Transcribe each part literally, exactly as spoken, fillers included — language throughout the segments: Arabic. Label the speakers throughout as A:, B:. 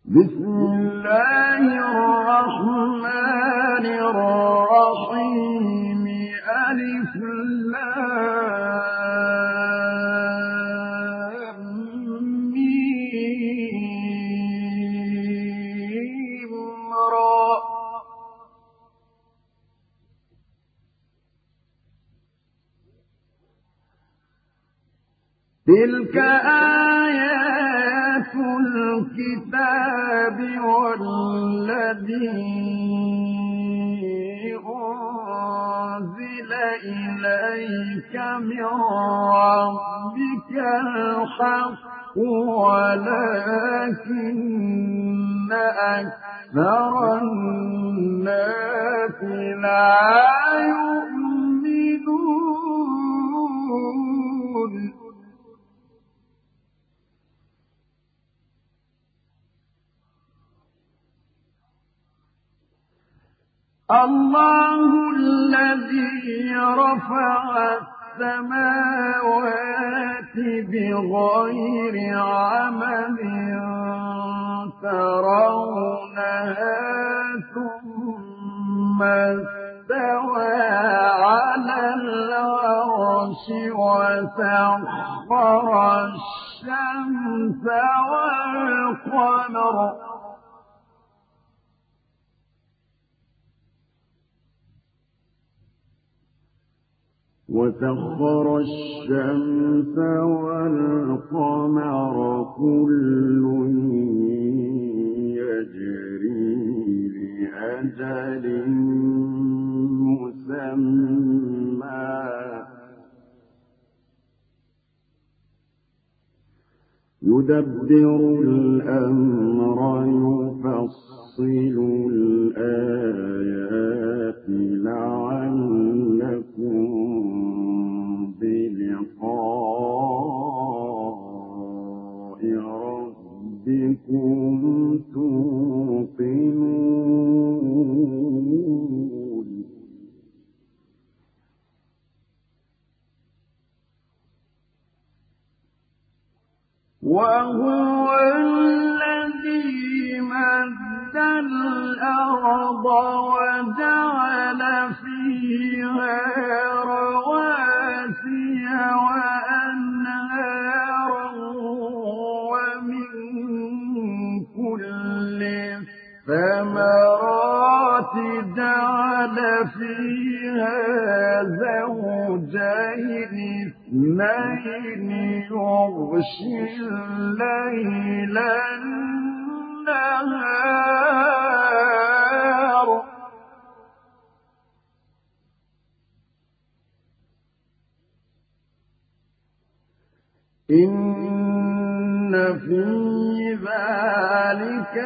A: بسم الله الرحمن الرحيم ألف لام ميم را تلك آيات الكتاب والذي أنزل إليك من ربك الحق ولكن أكثر الناس لا يؤمنون الله الذي رفع السماوات بغير عمد ترونها ثم استوى على العرش وسخر الشمس والقمر وسخر الشمس والقمر كل يجري لأجل مسمى يدبر الأمر يفصل الآيات لعلكم بلقاء ربكم توقنون وهو الذي مد الأرض وجعل فيها رواسي وأنهارا ومن كل الثمرات جعل فيها زوجين اثنين يغشي الليل النهار إن في ذلك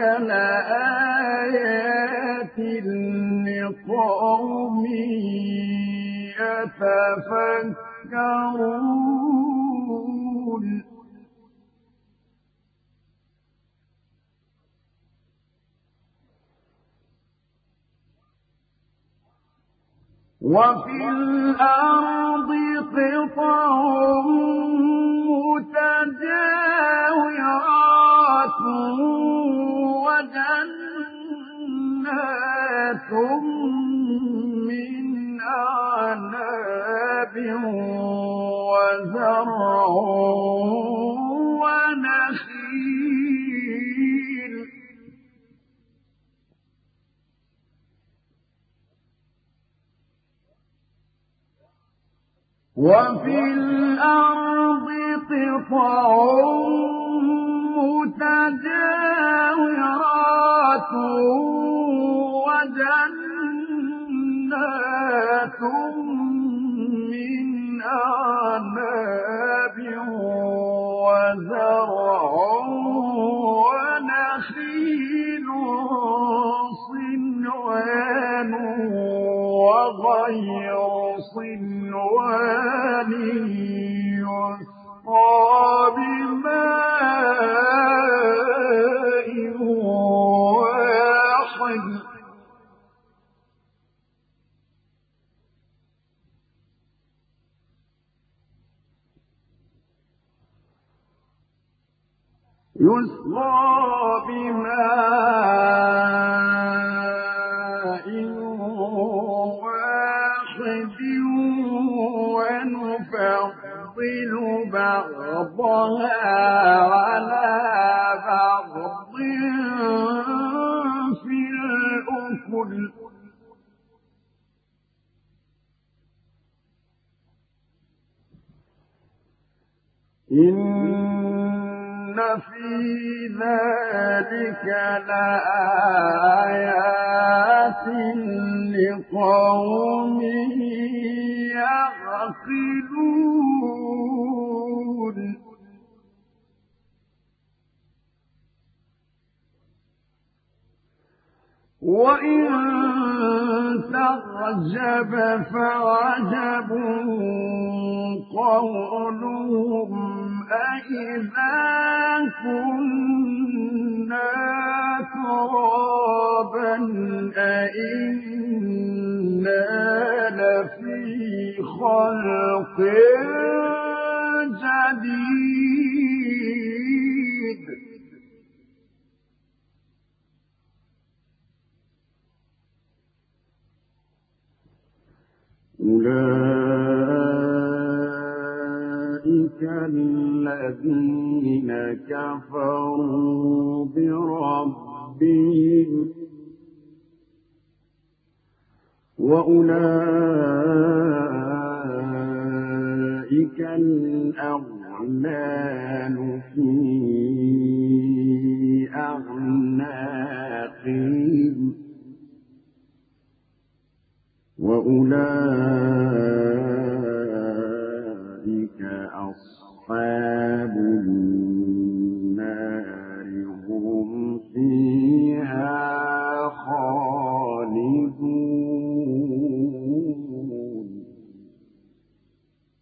A: لآيات لقوم يتفكرون وفي الأرض قطع متجاورات وجنات من أعناب وزرع ونخيل وفي الأرض قطع متجاورات وجنات من أعناب وزرع ونخيل صنوان وغير صنوان يسقى بماء واحد يسقى بماء أرض في الأفق إن في ذلك لآيات لقوم يعقلون وإن تعجب فعجب قولهم أإذا كنا ترابا أإنا لفي خلق جديد أولئك الذين كفروا بربهم وأولئك الأغلال في أعناقهم وأولئك